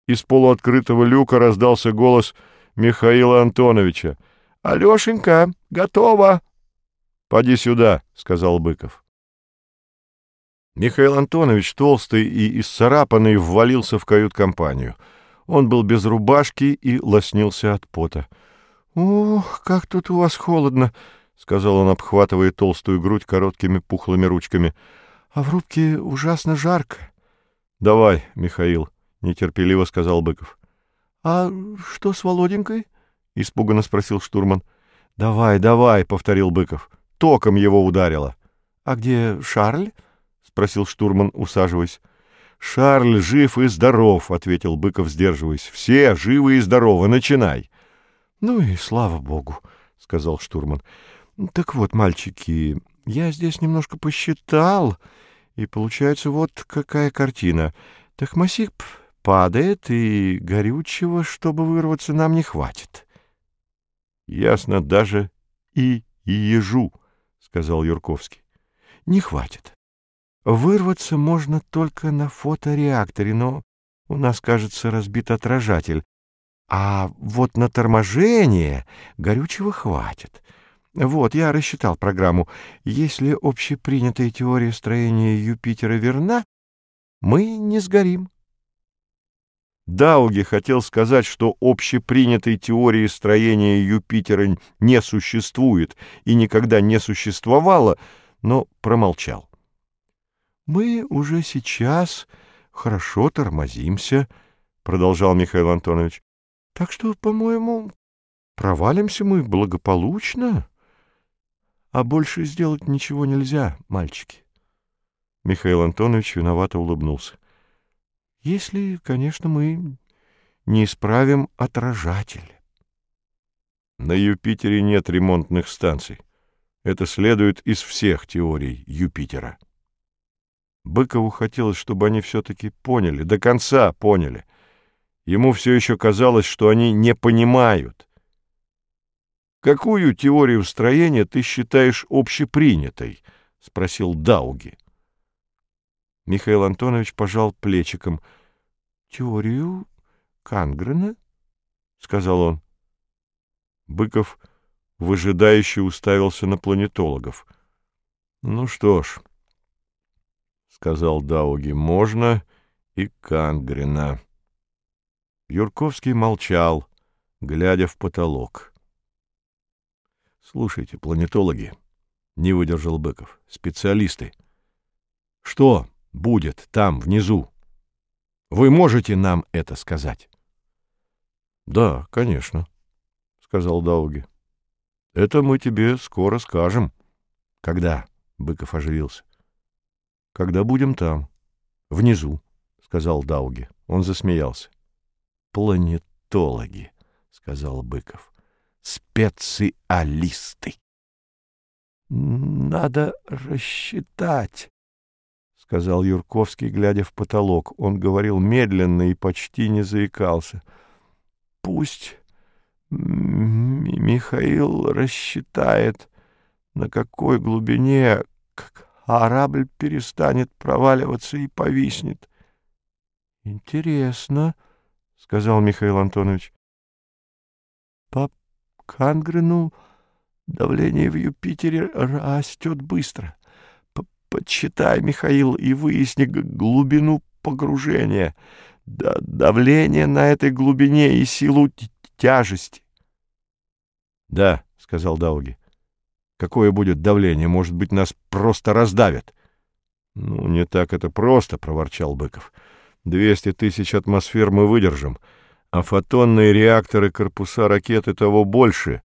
Из полуоткрытого люка раздался голос Михаила Антоновича. «Алешенька, готово!» «Поди сюда», — сказал Быков. Михаил Антонович, толстый и исцарапанный, ввалился в кают-компанию. Он был без рубашки и лоснился от пота. «Ух, как тут у вас холодно!» — сказал он, обхватывая толстую грудь короткими пухлыми ручками. «А в рубке ужасно жарко». «Давай, Михаил», — нетерпеливо сказал Быков. «А что с Володенькой?» — испуганно спросил штурман. «Давай, давай», — повторил Быков. «Током его ударило». «А где Шарль?» — спросил штурман, усаживаясь. «Шарль жив и здоров», — ответил Быков, сдерживаясь. «Все живы и здоровы. Начинай». «Ну и слава богу», — сказал штурман. «Так вот, мальчики, я здесь немножко посчитал, и получается вот какая картина. Тахмасик падает, и горючего, чтобы вырваться, нам не хватит». «Ясно, даже и ежу», — сказал Юрковский. «Не хватит. Вырваться можно только на фотореакторе, но у нас, кажется, разбит отражатель. А вот на торможение горючего хватит. Вот, я рассчитал программу. Если общепринятая теория строения Юпитера верна, мы не сгорим». Дауги хотел сказать, что общепринятой теории строения Юпитера не существует и никогда не существовало, но промолчал. «Мы уже сейчас хорошо тормозимся», — продолжал Михаил Антонович. «Так что, по-моему, провалимся мы благополучно, а больше сделать ничего нельзя, мальчики». Михаил Антонович виновато улыбнулся. «Если, конечно, мы не исправим отражатель». «На Юпитере нет ремонтных станций. Это следует из всех теорий Юпитера». Быкову хотелось, чтобы они все-таки поняли, до конца поняли. Ему все еще казалось, что они не понимают. «Какую теорию строения ты считаешь общепринятой?» — спросил Дауги. Михаил Антонович пожал плечиком. «Теорию Кангрена?» — сказал он. Быков выжидающе уставился на планетологов. «Ну что ж», — сказал Дауги, — «можно и Кангрена». Юрковский молчал, глядя в потолок. «Слушайте, планетологи», — не выдержал Быков, — «специалисты, что будет там, внизу? Вы можете нам это сказать?» «Да, конечно», — сказал Дауги. «Это мы тебе скоро скажем». «Когда?» — Быков оживился. «Когда будем там, внизу», — сказал Дауги. Он засмеялся. «Планетологи», — сказал Быков. «Специалисты». «Надо рассчитать», — сказал Юрковский, глядя в потолок. Он говорил медленно и почти не заикался. «Пусть Михаил рассчитает, на какой глубине корабль перестанет проваливаться и повиснет». «Интересно», — сказал Михаил Антонович. «По Кангрену давление в Юпитере растет быстро. Подсчитай, Михаил, и выясни глубину погружения, давление на этой глубине и силу тяжести». «Да», — сказал Дауги. «Какое будет давление? Может быть, нас просто раздавят?» «Ну, не так это просто», — проворчал Быков. 200 тысяч атмосфер мы выдержим, а фотонные реакторы корпуса ракеты того больше.